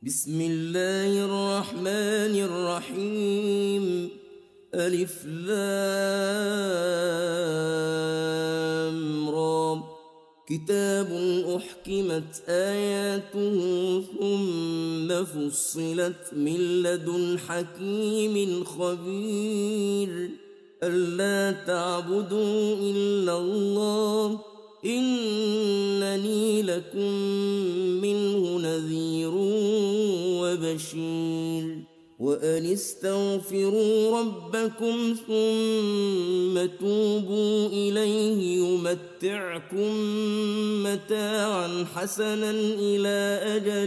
بسم الله الرحمن الرحيم. ألف لام را. كتاب أحكمت آياته ثم فصلت من لدن حكيم خبير. ألا تعبدوا إلا الله إنني لكم منه نذير وبشير. وأن استغفروا ربكم ثم توبوا إليه يمتعكم متاعا حسنا إلى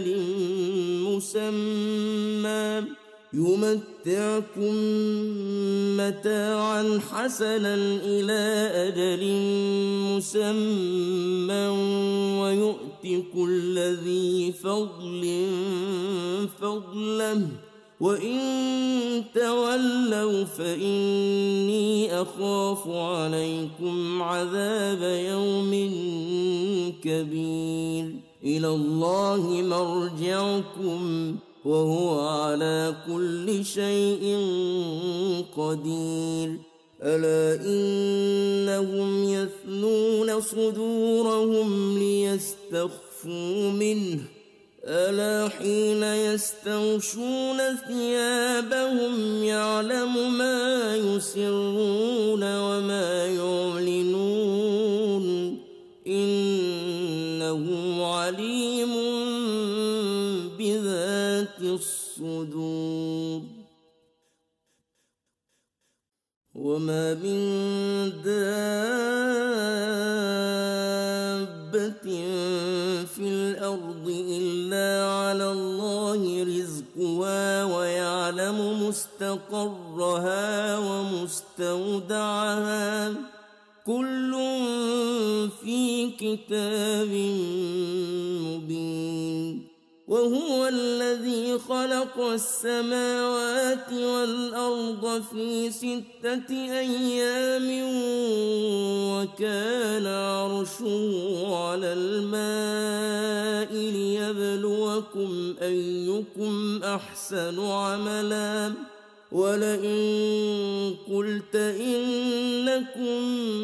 أجل مسمى ويؤت كل ذي فضل فضله وإن تولوا فإني أخاف عليكم عذاب يوم كبير. إلى الله مرجعكم وهو على كل شيء قدير. ألا إنهم يثنون صدورهم ليستخفوا منه ألا حين يستغشون ثيابهم يعلم ما يسرون وما يعلنون إنه عليم بذات الصدور. وما من دابة في الأرض إلا على الله رزقها ويعلم مستقرها ومستودعها كل في كتاب مبين. وهو الذي خلق السماوات والأرض في 6 أيام وكان عرشه على الماء ليبلوكم أيكم أحسن عملا. ولئن قلت إنكم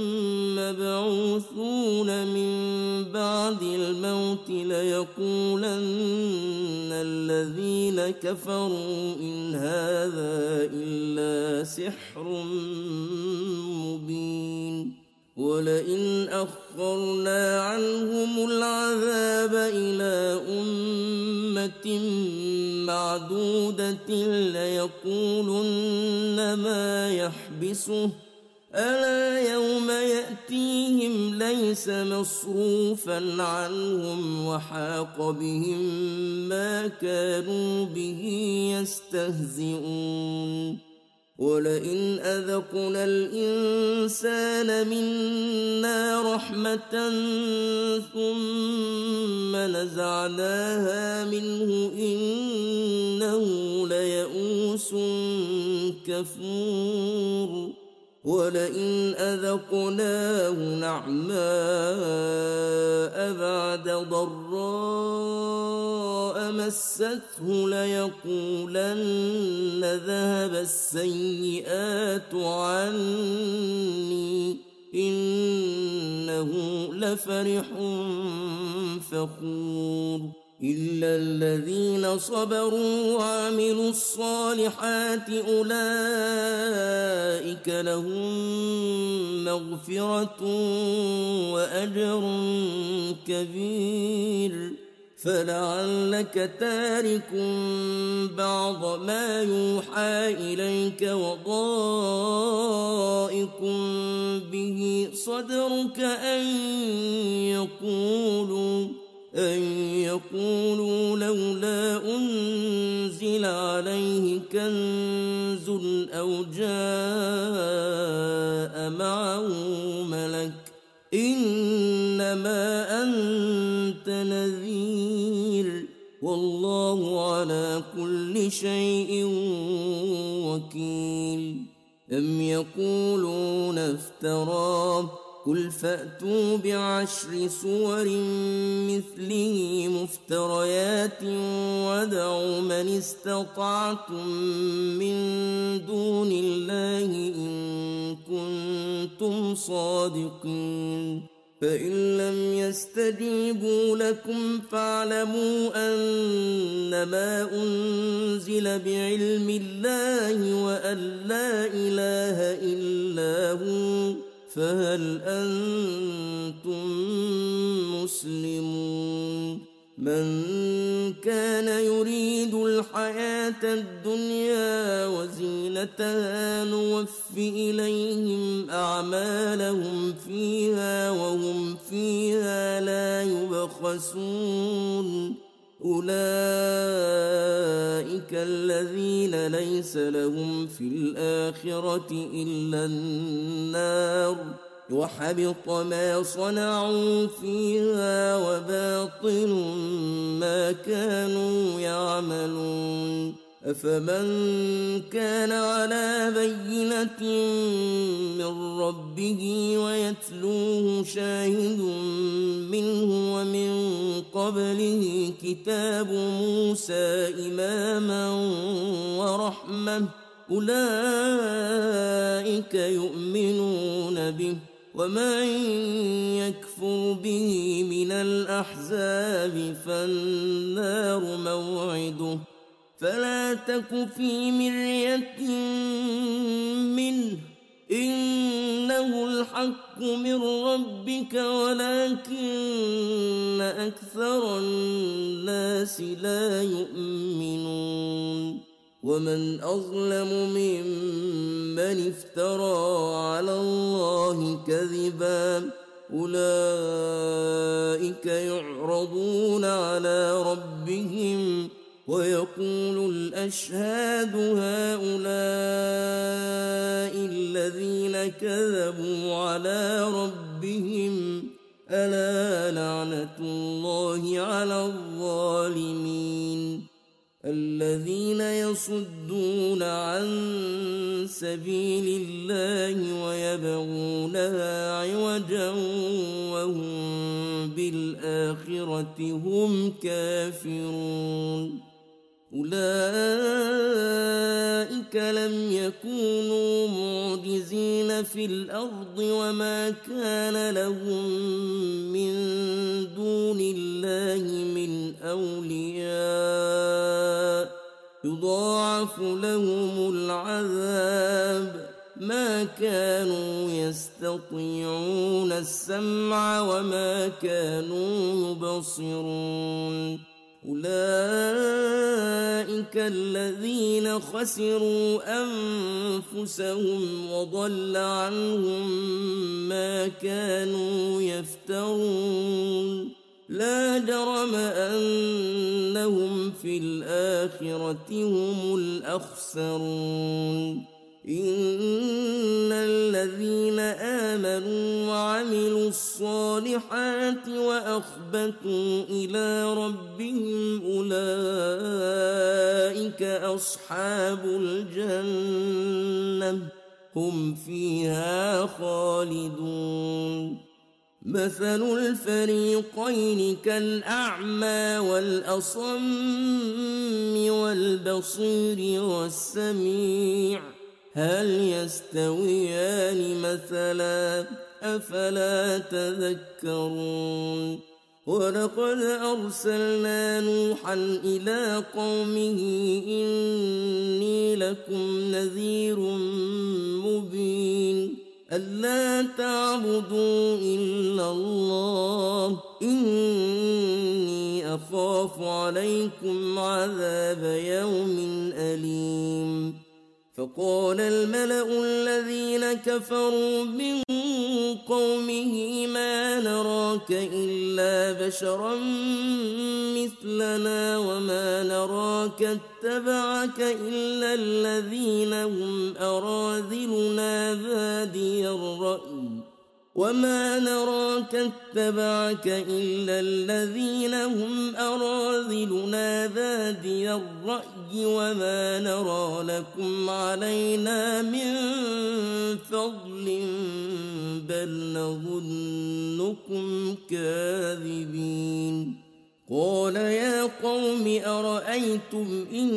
مبعوثون من بعد الموت ليقولن الذين كفروا إن هذا إلا سحر مبين. ولئن أخرنا عنهم العذاب إلى أمة معدودة ليقولن ما يحبسه ألا يوم يأتيهم ليس مصروفا عنهم وحاق بهم ما كانوا به يستهزئون. ولئن أذقنا الإنسان منا رحمة ثم نزعناها منه إنه ليئوس كفور. ولئن أذقناه نعماء بعد ضراء مسته ليقولن ذهب السيئات عني إنه لفرح فخور. إلا الذين صبروا وعملوا الصالحات أولئك لهم مغفرة وأجر كبير. فلعلك تارك بعض ما يوحى إليك وضائق به صدرك أن يقولوا لولا أنزل عليه كنز أو جاء معه ملك إنما أنت نذير والله على كل شيء وكيل. أم يقولون افتراه قل فأتوا ب10 سور مثله مفتريات وادعوا من استطعتم من دون الله إن كنتم صادقين فإن لم يستجيبوا لكم فاعلموا أنما أنزل بعلم الله وأن لا إله إلا هو فهل أنتم مسلمون من كان يريد الحياة الدنيا وزينتها نوف إليهم أعمالهم فيها وهم فيها لا يبخسون أولئك الذين ليس لهم في الآخرة إلا النار وحبط ما صنعوا فيها وباطل ما كانوا يعملون أفمن كان على بينة من ربه ويتلوه شاهد منه ومن قبله كتاب موسى إماما ورحمة أولئك يؤمنون به ومن يكفر به من الأحزاب فالنار موعده فلا تك في مرية منه إنه الحق من ربك ولكن أكثر الناس لا يؤمنون ومن أظلم ممن افترى على الله كذبا أولئك يعرضون على ربهم ويقول الأشهاد هؤلاء الذين كذبوا على ربهم ألا لعنة الله على الظالمين الذين يصدون عن سبيل الله ويبغونها عوجا وهم بالآخرة هم كافرون أولئك لم يكونوا معجزين في الأرض وما كان لهم من دون الله من أولياء يضاعف لهم العذاب ما كانوا يستطيعون السمع وما كانوا يبصرون أولئك الذين خسروا أنفسهم وضل عنهم ما كانوا يفترون لا جرم أنهم في الآخرة هم الأخسرون إن الذين آمنوا وعملوا الصالحات وأخبتوا إلى ربهم أولئك أصحاب الجنة هم فيها خالدون مثل الفريقين كالأعمى والأصم والبصير والسميع هل يستويان مثلا أفلا تذكرون ولقد أرسلنا نوحا إلى قومه إني لكم نذير مبين ألا تعبدوا إلا الله إني أخاف عليكم عذاب يوم أليم فقال الملأ الذين كفروا من قومه ما نراك إلا بشرا مثلنا وما نراك اتبعك إلا الذين هم أراذلنا بادي الرأي وما نراك اتبعك إلا الذين هم أراذلنا بادي الرأي وما نرى لكم علينا من فضل بل نظنكم كاذبين قال يا قوم أرأيتم إن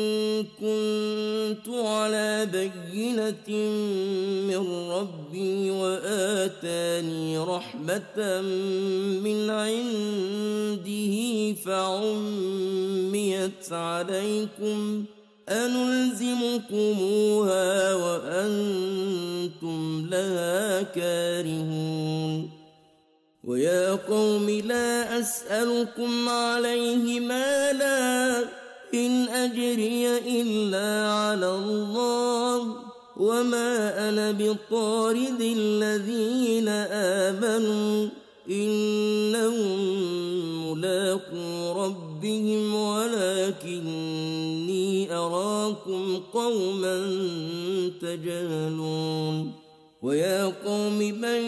كنت على بينة من ربي وآتاني رحمة من عنده فعميت عليكم أنلزمكموها وأنتم لها كارهون ويا قوم لا أسألكم عليه مالا إن أجري إلا على الله وما أنا بطارد الذين آمنوا إنهم ملاقو ربهم ولكني أراكم قوما تجهلون ويا قوم من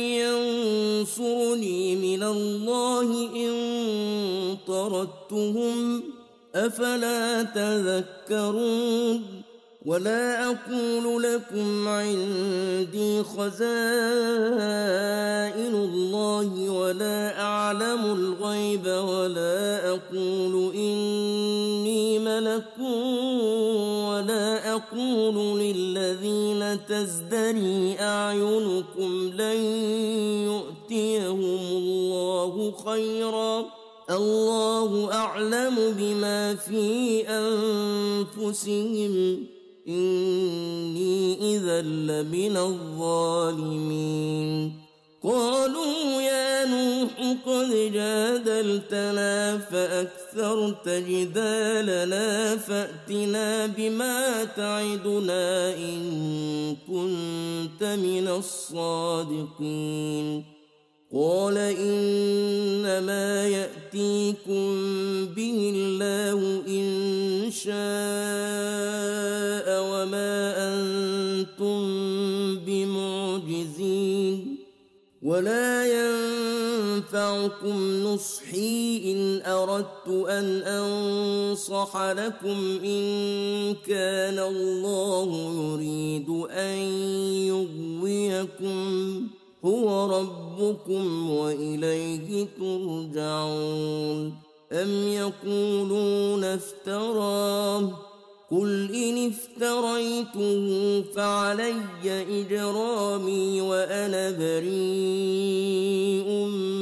ينصرني من الله إن طردتهم أفلا تذكرون ولا أقول لكم عندي خزائن الله ولا أعلم الغيب ولا أقول إني ملك ولا أقول للذين تزدري أعينكم لن يؤتيهم الله خيرا الله أعلم بما في أنفسهم إني إذا لمن الظالمين قالوا يا نوح قد جادلتنا فأكثرت جدالنا فأتنا بما تعدنا إن كنت من الصادقين قال إنما يأتيكم به الله إن شاء وما أنتم بمعجزين ولا ينفعكم نصحي إن أردت أن أنصح لكم إن كان الله يريد أن يغويكم هو ربكم وإليه ترجعون أم يقولون افتراه قل إن افتريته فعلي إجرامي وأنا بريء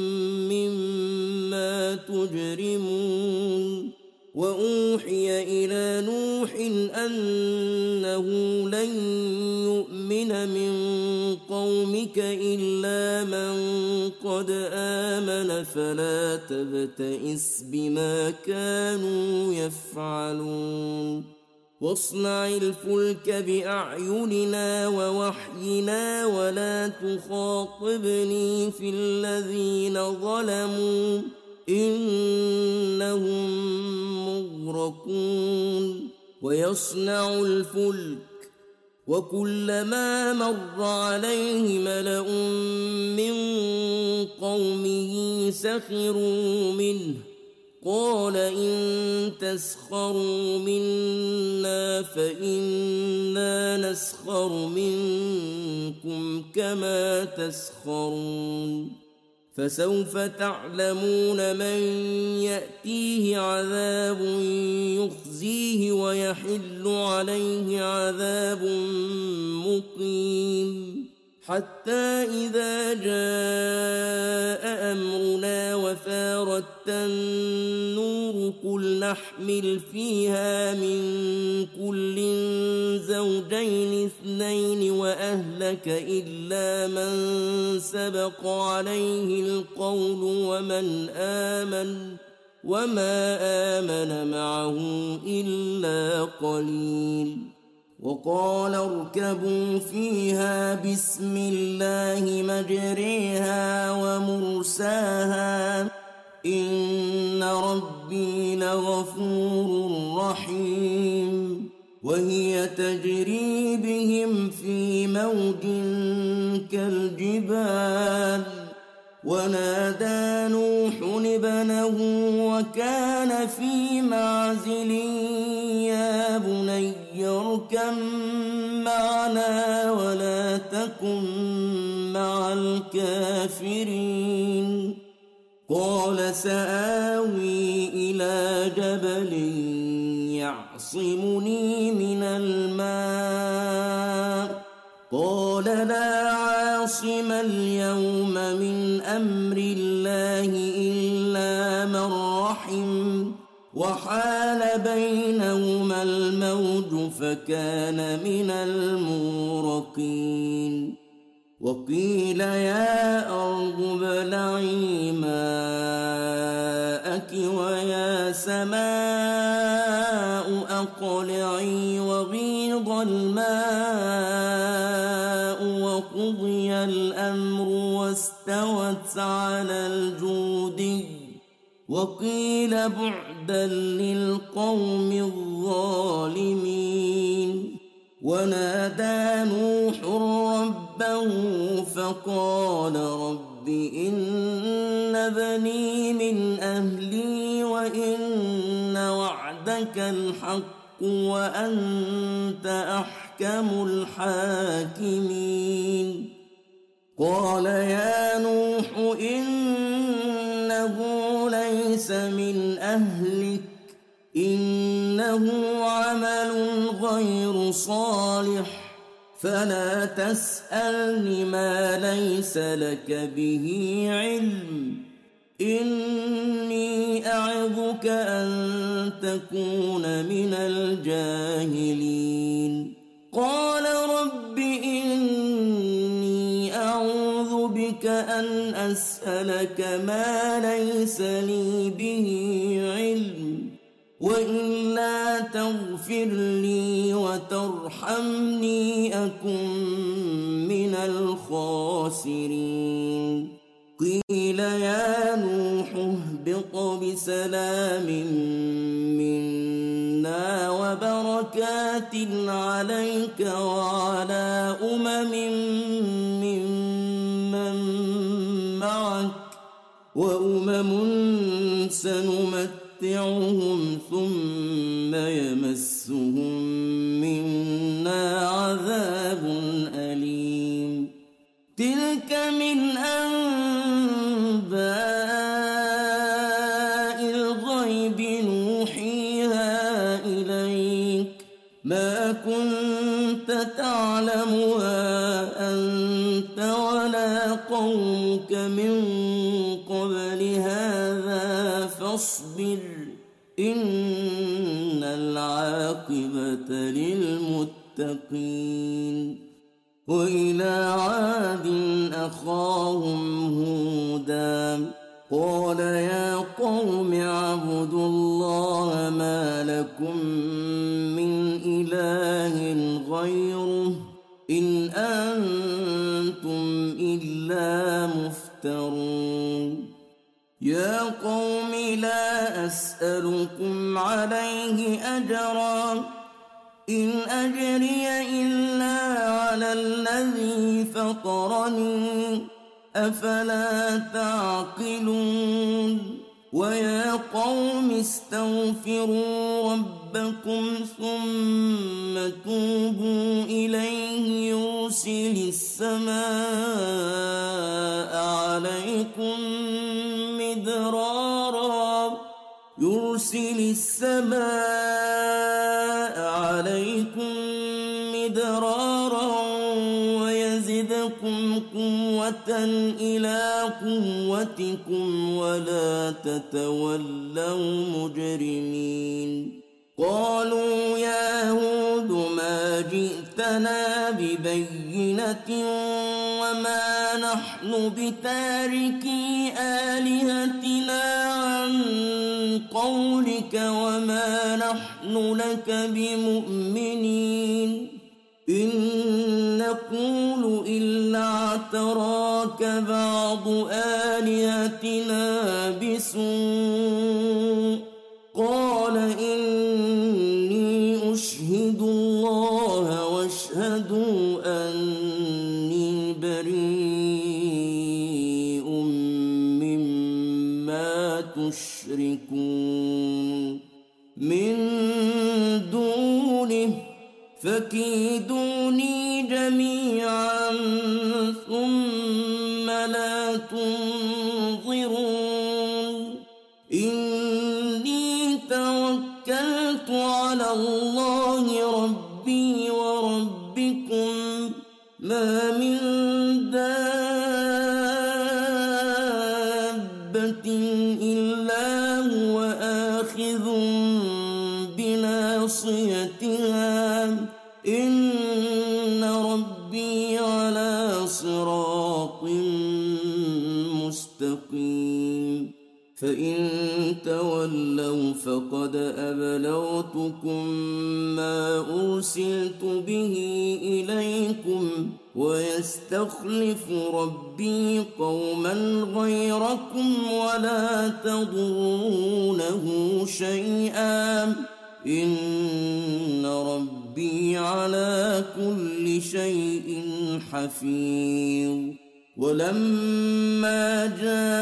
مما تجرمون وأوحي إلى نوح أنه لن يؤمن من قومك إلا من قد آمن فلا تبتئس بما كانوا يفعلون واصنع الفلك بأعيننا ووحينا ولا تخاطبني في الذين ظلموا إنهم مغرقون ويصنع الفلك وكلما مر عليه ملأ من قومه سخروا منه قال إن تسخروا منا فإنا نسخر منكم كما تسخرون فسوف تعلمون من يأتيه عذاب يخزيه ويحل عليه عذاب مقيم حتى إذا جاء أمرنا وفارت النور قل نحمل فيها من كل زوجين اثنين وأهلك إلا من سبق عليه القول وما آمن معه إلا قليل وقال اركبوا فيها بسم الله مجريها ومرساها إن ربي لغفور رحيم وهي تجري بهم في موج كالجبال ونادى نوح ابنه وكان في معزل يا بني اركب معنا ولا تكن مع الكافرين قال سآوي إلى جبل يعصمني من الماء قال لا عاصم اليوم من أمر الله إلا من رحم وحال بينهما الموج فكان من المغرقين وقيل يا أرض ابلعي ماءك ويا سماء أقلعي وغيض الماء وقضي الأمر واستوت على الجودي وقيل بعدا للقوم الظالمين ونادى نوح ربه فقال رب إن بني من أهلي وإن وعدك الحق وأنت أحكم الحاكمين قال يا نوح إنه ليس من أهلك إنه عمل غير صالح فلا تسألني ما ليس لك به علم إني أعظك أن تكون من الجاهلين قال رب إني أعوذ بك أن أسألك ما ليس لي به علم وإلا تغفر لي وترحمني أكن من الخاسرين قيل يا نوح اهبط بسلام منا وبركات عليك وعلى ممن معك سنمتعهم ثم يمسهم منا عذاب أليم تلك من أنباء الغيب نوحيها إليك ما كنت تعلمها أنت ولا قومك من قبل هذا فاصبر إن العاقبة للمتقين وإلى عاد أخاهم هودا قال يا قوم اعبدوا الله ما لكم من إله غيره إن أنتم إلا مفترون يا قوم لا أسألكم عليه أجرا إن أجري إلا على الذي فطرني أفلا تعقلون ويا قوم استغفروا ربكم ثم توبوا إليه يرسل السماء عليكم مدرارا ويزدكم قوة إلى قوتكم ولا تتولوا مجرمين قالوا يا هود ما جئتنا ببينة وما نحن بتاركي آلهتنا عن قولك وما نحن لك بمؤمنين إن نقول إلا اعتراك بعض آلهتنا بسوء قال إني أشهد تشركون من دونه فكيدوني جميعا ثم لا تنظرون إني توكلت على الله ربي وربكم ما من دابة إلا هو آخذ بناصيتها إن ربي على صراط مستقيم فإن تولوا فقد أبلغتكم ما أرسلت به إليكم ويستخلف ربي قوما غيركم ولا تضرونه شيئا إن ربي على كل شيء حفيظ ولما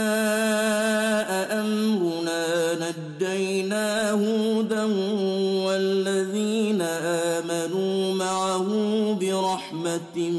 جاء أمرنا نجينا هودا والذين آمنوا معه برحمة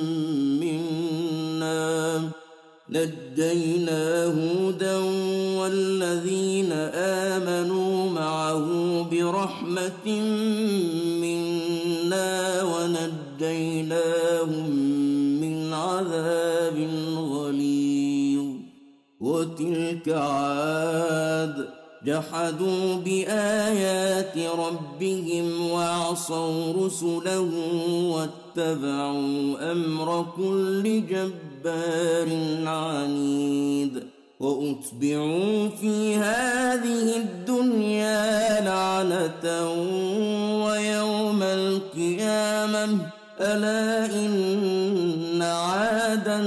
منا ونجيناهم من عذاب غليظ وتلك عاد جحدوا بآيات ربهم وعصوا رسله واتبعوا أمر كل جبار عنيد وأتبعوا في هذه الدنيا لعنة ويوم القيامة ألا إن عادا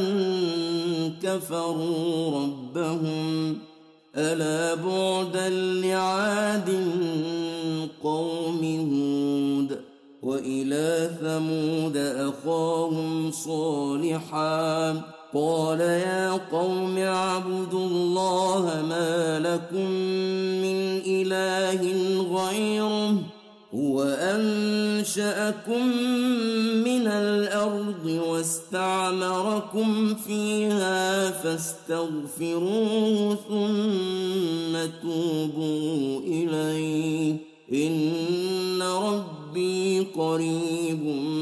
كفروا ربهم ألا بعدا لعاد قوم هود وإلى ثمود أخاهم صالحا قال يا قوم اعبدوا الله ما لكم من إله غيره هو أنشأكم من الأرض واستعمركم فيها فاستغفروه ثم توبوا إليه إن ربي قريب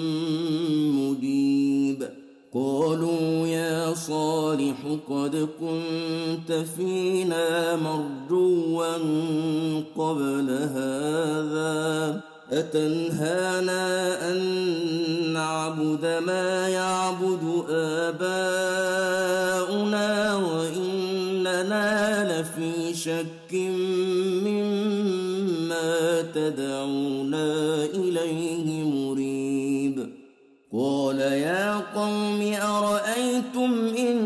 مجيب قالوا يا صالح قد كنت فينا مرجوا قبل هذا أتنهانا أن نعبد ما يعبد آباؤنا وإننا لفي شك مما تدعونا إليه مريب قال يا قوم أرأيتم إن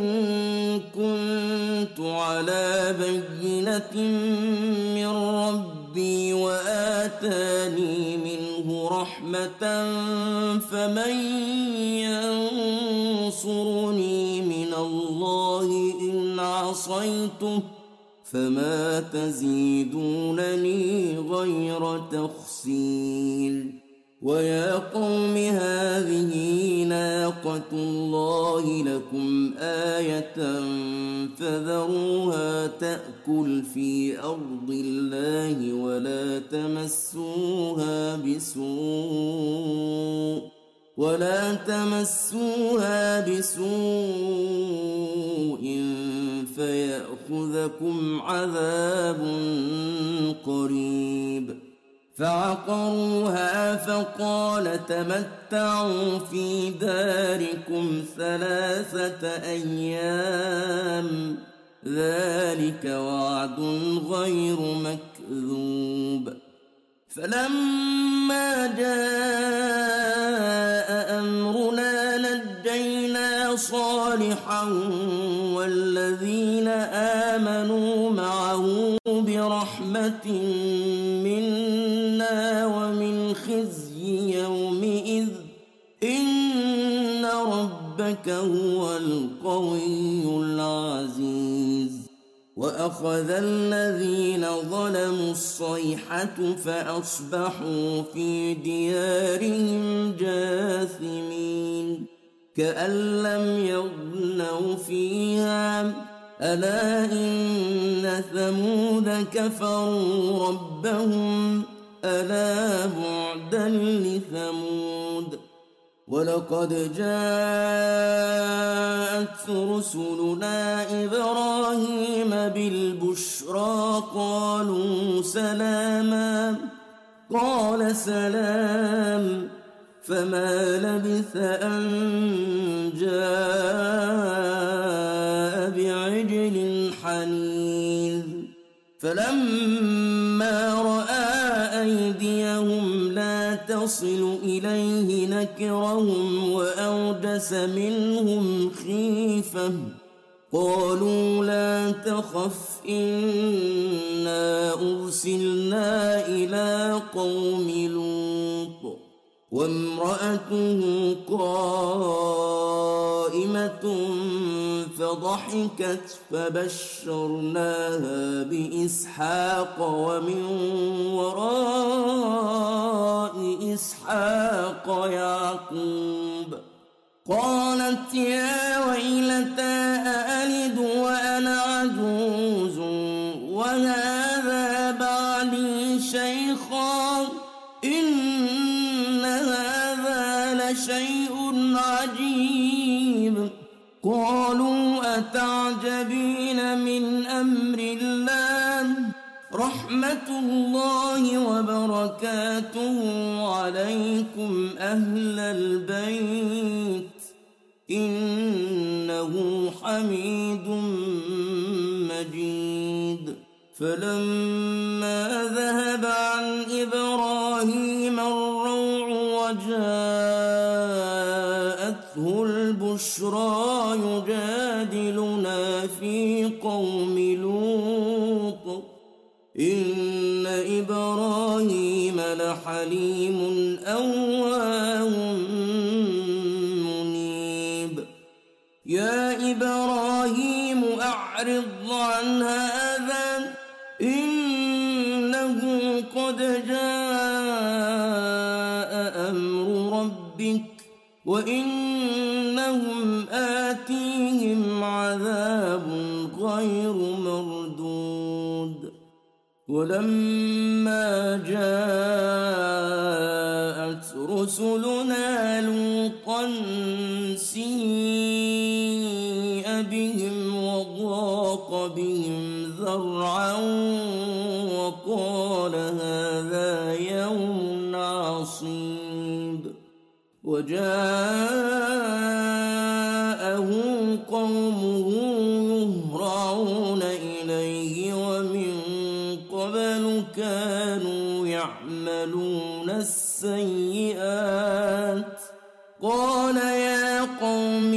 كنت على بينة من ربي وآتاني منه رحمة فمن ينصرني من الله إن عصيته فما تزيدونني غير تخسير ويا قوم هذه ناقة الله لكم آية فذروها تأكل في أرض الله ولا تمسوها بسوء فيأخذكم عذاب قريب فعقروها فقال تمتعوا في داركم 3 أيام ذلك وعد غير مكذوب فلما جاء أمرنا نجينا صالحا والذين آمنوا معه برحمة منا ومن خزي يومئذ إن ربك هو القوي العزيز وأخذ الذين ظلموا الصيحة فأصبحوا في ديارهم جاثمين كأن لم يغنوا فيها ألا إن ثمود كفروا ربهم ألا بعدا لثمود ولقد جاءت رسلنا إبراهيم بالبشرى قالوا سلاما قال سلام فما لبث أن جاء بعجل حنيذ فلما رأى أيديهم لا تصل إليه نكرهم وأوجس منهم خيفة قالوا لا تخف إنا أرسلنا إلى قوم لوط وامرأته قائمة فضحكت فبشرناها بإسحاق ومن وراء إسحاق يعقوب قالت يا ويلتى أألد وأنا عجوز وهذا بعلي شيخا إن هذا لشيء عجيب قالوا أتعجبين من أمر الله رحمة الله وبركاته عليكم أهل البيت إنه حميد مجيد فلما ذهب عن إبراهيم الروع وجاءته البشرى يجادلنا في قوم لوط إن إبراهيم لحليم أواه منيب يا إبراهيم أعرض عن هذا إنه قد جاء أمر ربك وإنهم آتيهم عذاب غير مردود ولما جاءت رسلنا لوطا سيء بهم وضاق بهم ذرعا وقال هذا يوم عصيب وجاءه قومه يهرعون إليه ومن قبل كانوا يعملون السيئات قال يا قوم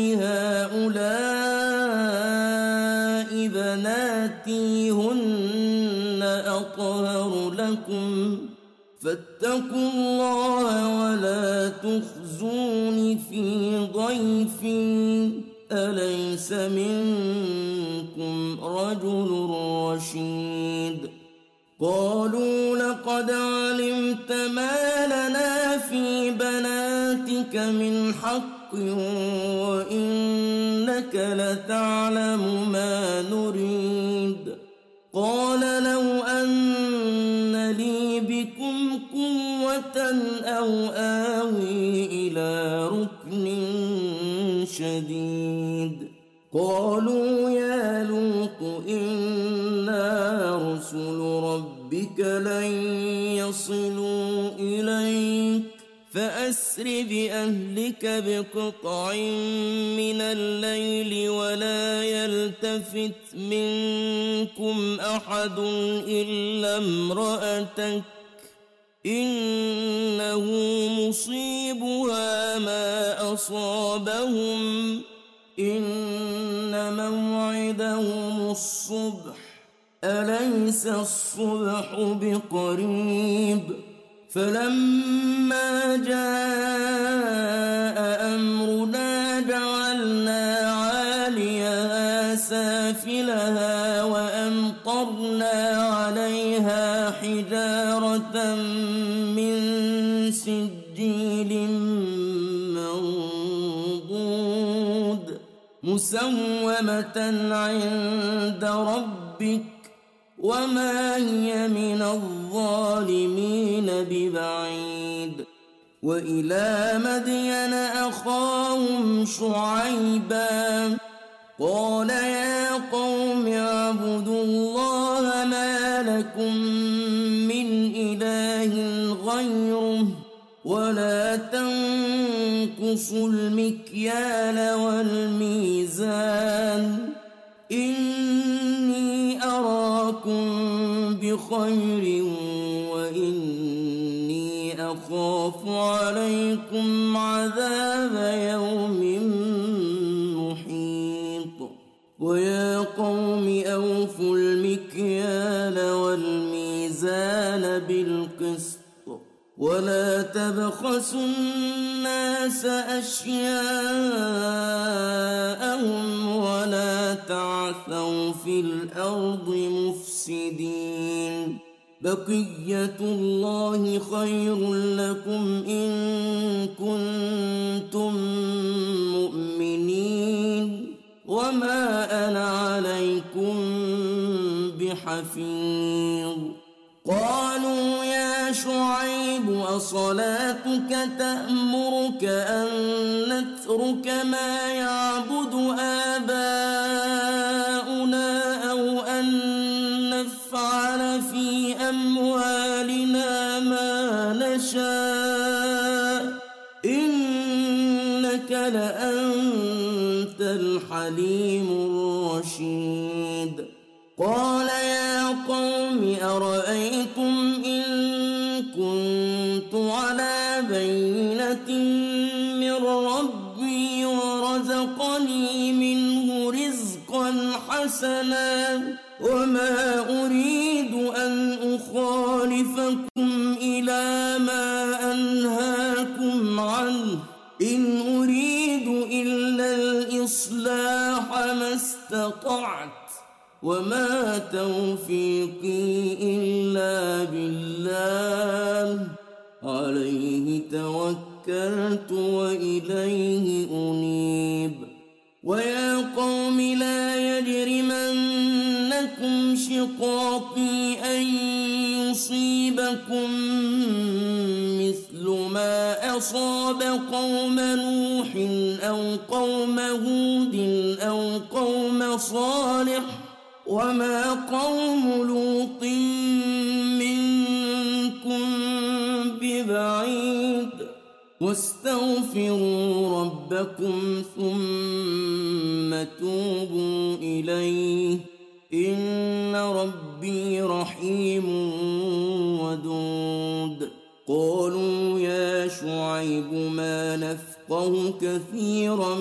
هؤلاء بناتي هن أطهر لكم فاتقوا الله ولا تخزوني في ضيفي أليس منكم رجل رشيد قالوا لقد علمت ما لنا في بناتك من حق وإنك لتعلم ما نريد قال لو أن لي بكم قوة أو آوي إلى ركن شديد قالوا يا لوط إنا رسل ربك لن يصلوا إليك فأسر بأهلك بقطع من الليل ولا يلتفت منكم أحد إلا امرأتك إنه مصيبها ما أصابهم إن موعدهم الصبح أليس الصبح بقريب فلما جاء أمرنا جعلنا عاليها سافلها وأمطرنا سجيل منضود مسومة عند ربك وما هي من الظالمين ببعيد. وإلى مدين أخاهم شعيبا قال يا قوم اعبدوا الله ما لكم من إله غيره ولا تنقصوا المكيال والميزان إني أراكم بخير وإني أخاف عليكم عذاب يوم محيط. ويا قوم أوفوا المكيال والميزان بالقسط ولا تبخسوا الناس أشياءهم ولا تعثوا في الأرض مفسدين. بقية الله خير لكم إن كنتم مؤمنين وما أنا عليكم بحفيظ. قالوا يا شعيب أصلاتك تأمرك أن نترك ما يعبد آباؤنا أو أن نفعل في أموالنا ما نشاء إنك لأنت الحليم الرشيد. قال يا قوم أرأيتم إن كنت على بينة من ربي ورزقني منه رزقا حسنا وما أريد أن أخالفكم إلى ما أنهاكم عنه إن أريد إلا الإصلاح ما استطعت وما توفيقي إلا بالله عليه توكلت وإليه أنيب. ويا قوم لا يجرمنكم شقاقي أن يصيبكم مثل ما أصاب قوم نوح أو قوم هود أو قوم صالح وما قوم لوط منكم ببعيد. واستغفروا ربكم ثم توبوا إليه إن ربي رحيم ودود. قالوا يا شعيب ما نفقه كثيرا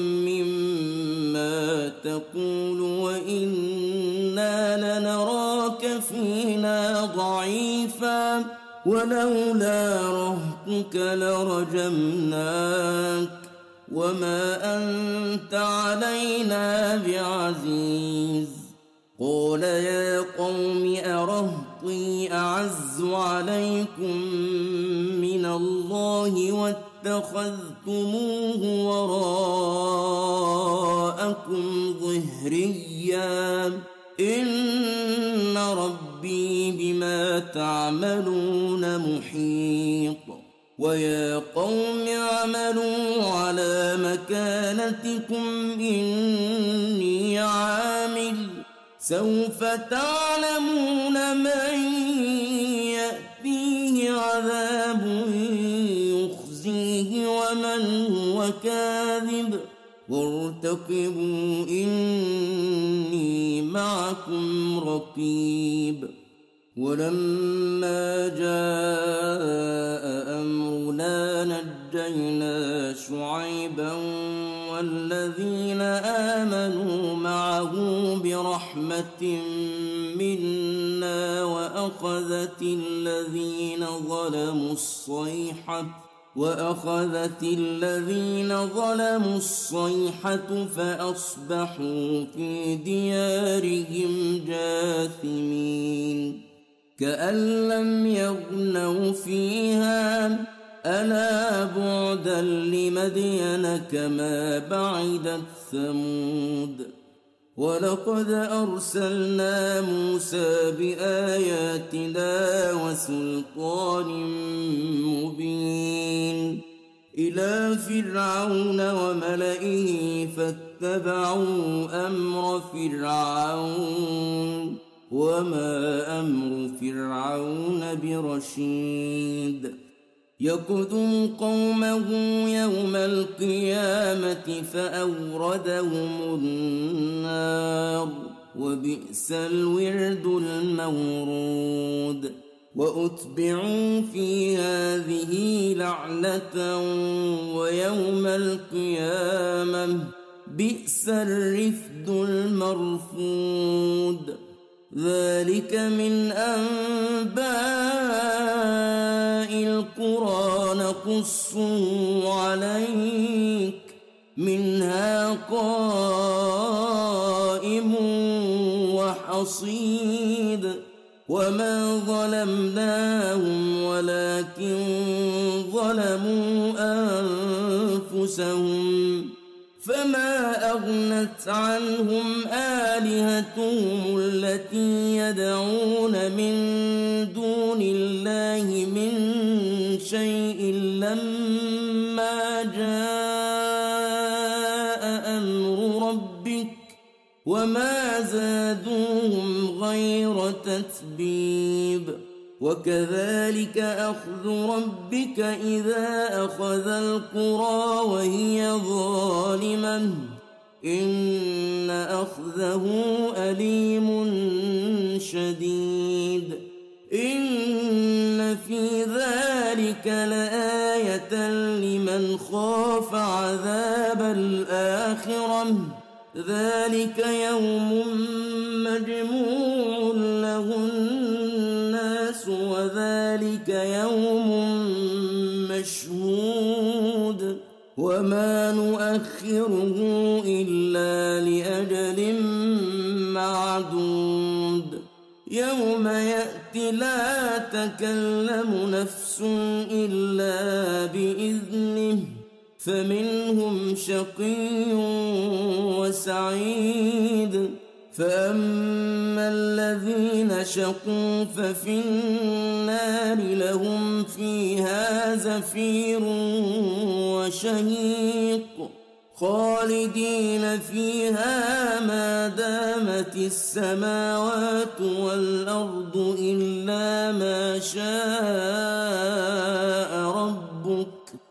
مما تقول وإنا لنراك فينا ضعيفا ولولا رهطك لرجمناك وما أنت علينا بعزيز. قال يا قوم أرهطي أعز عليكم من الله واتخذتموه وراءكم ظهريا إن ربي بما تعملون محيط. ويا قوم اعملوا على مكانتكم إني عامل سوف تعلمون من يأتيه عذاب يخزيه ومن هو كاذب وارتقبوا إني معكم رقيب. ولما جاء أمرنا نجينا شعيبا والذين آمنوا معه برحمة منا وأخذت الذين ظلموا الصيحة فأصبحوا في ديارهم جاثمين. كأن لم يغنوا فيها ألا بعدا لمدين كما بعدت ثمود ولقد أرسلنا موسى بآياتنا وسلطان مبين إلى فرعون وملئه فاتبعوا أمر فرعون وما أمر فرعون برشيد يقدم قومه يوم القيامة فأوردهم النار وبئس الورد المورود وأتبعوا في هذه لعنة ويوم القيامة بئس الرفد المرفود ذلك من أنباء القرى نقصه عليك منها قائم وحصيد وما ظلمناهم ولكن ظلموا أنفسهم فما أغنت عنهم آلهتهم التي يدعون من دون الله من شيء لما جاء أمر ربك وما زادوهم غير تتبيب وكذلك أخذ ربك إذا أخذ القرى وهي ظالمة إن أخذه أليم شديد إن في ذلك لآية لمن خاف عذاب الآخرة ذلك يوم مجموع له الناس وذلك يوم مشهود وما نؤخره إلا لأجل معدود يوم يأتي لا تكلم نفس إلا بإذنه فمنهم شقي وسعيد فأما الذين شقوا ففي النار لهم فيها زفير وشهيق خالدين فيها ما دامت السماوات والأرض إلا ما شاء ربك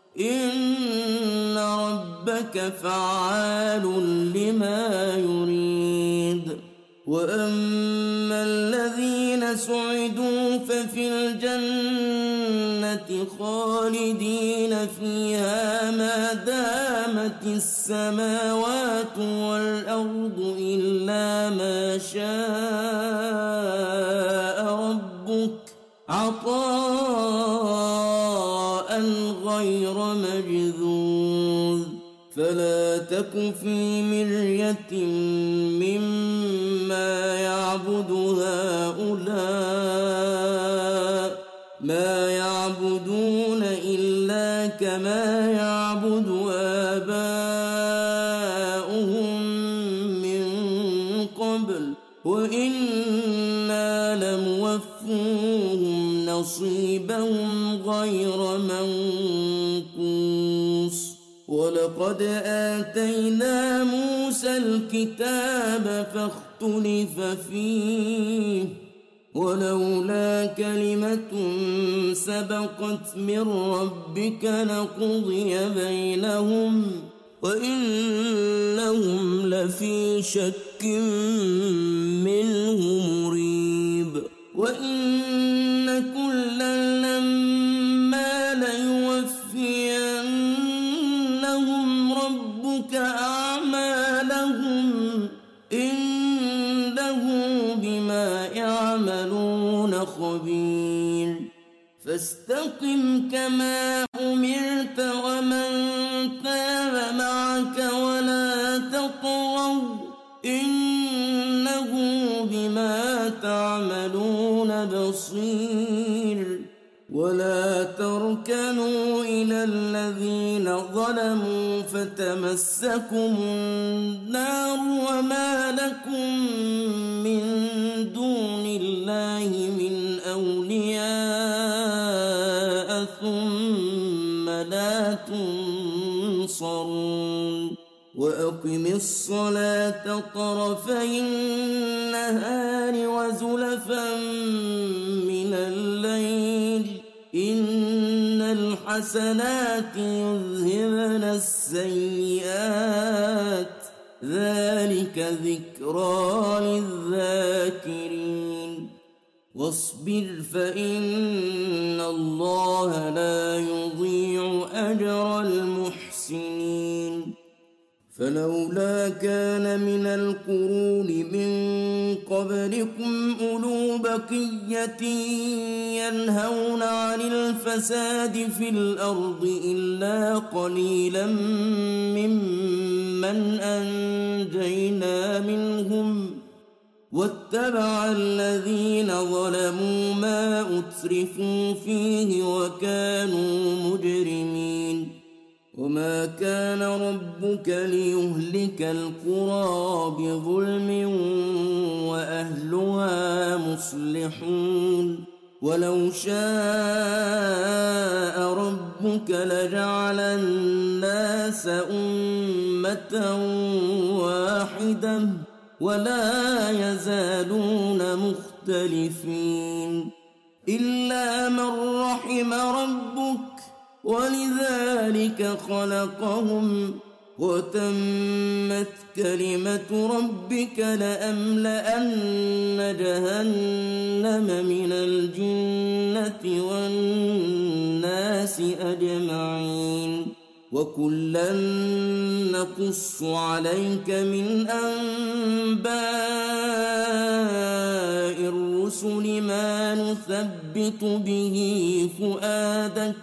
إن ربك فعال لما يريد وأما الذين سعدوا ففي الجنة خالدين فيها ما دامت السماوات والأرض إلا ما شاء ربك عطاء غير مجذوذ فلا تك في مرية مما يعبد هؤلاء ما يعبدون إلا كما يعبد آباؤهم من قبل وإنا لموفوهم نصيبهم غير منقوص ولقد آتينا موسى الكتاب فاختلف فيه ولولا كلمة سبقت من ربك لقضي بينهم وإنهم لفي شك منه مريب وإن كلا لما ليوفينهم ربك أعمالهم إنه بما يعملون خبير فاستقم كما أمرت ومن تاب معك ولا تطغوا إنه بما تعملون بصير ولا تركنوا تركنوا إلى الذين ظلموا فتمسكم النار وما لكم من دون الله من أولياء ثم لا تنصرون وأقم الصلاة طرفي النهار وزلفا من الليل إن الحسنات يذهبن السيئات ذلك ذكرى للذاكرين واصبر فإن الله لا يضيع أجر المحسنين فلولا كان من القرون من قبلكم أولو بقية ينهون عن الفساد في الأرض إلا قليلا ممن أنجينا منهم واتبع الذين ظلموا ما أترفوا فيه وكانوا مجرمين وما كان ربك ليهلك القرى بظلم وأهلها مصلحون ولو شاء ربك لجعل الناس أمة واحدة ولا يزالون مختلفين إلا من رحم ربك ولذلك خلقهم وتمت كلمة ربك لأملأن جهنم من الجنة والناس أجمعين وكلا نقص عليك من أنباء الرسل ما نثبت به فؤادك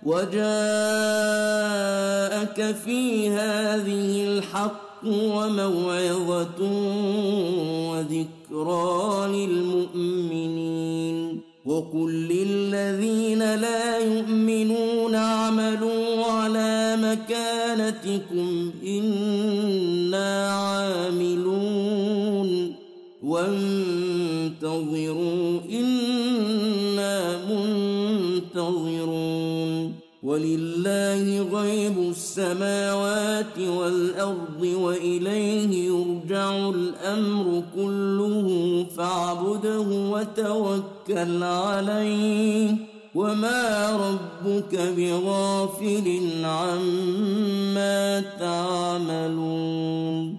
وجاءك في هذه الحق وموعظة وذكرى للمؤمنين وقل للذين لا يؤمنون اعملوا على مكانتكم إنا عاملون وانتظروا إنا منتظرون ولله غيب السماوات والأرض وإليه يرجع الأمر كله فاعبده وتوكل عليه وما ربك بغافل عما تعملون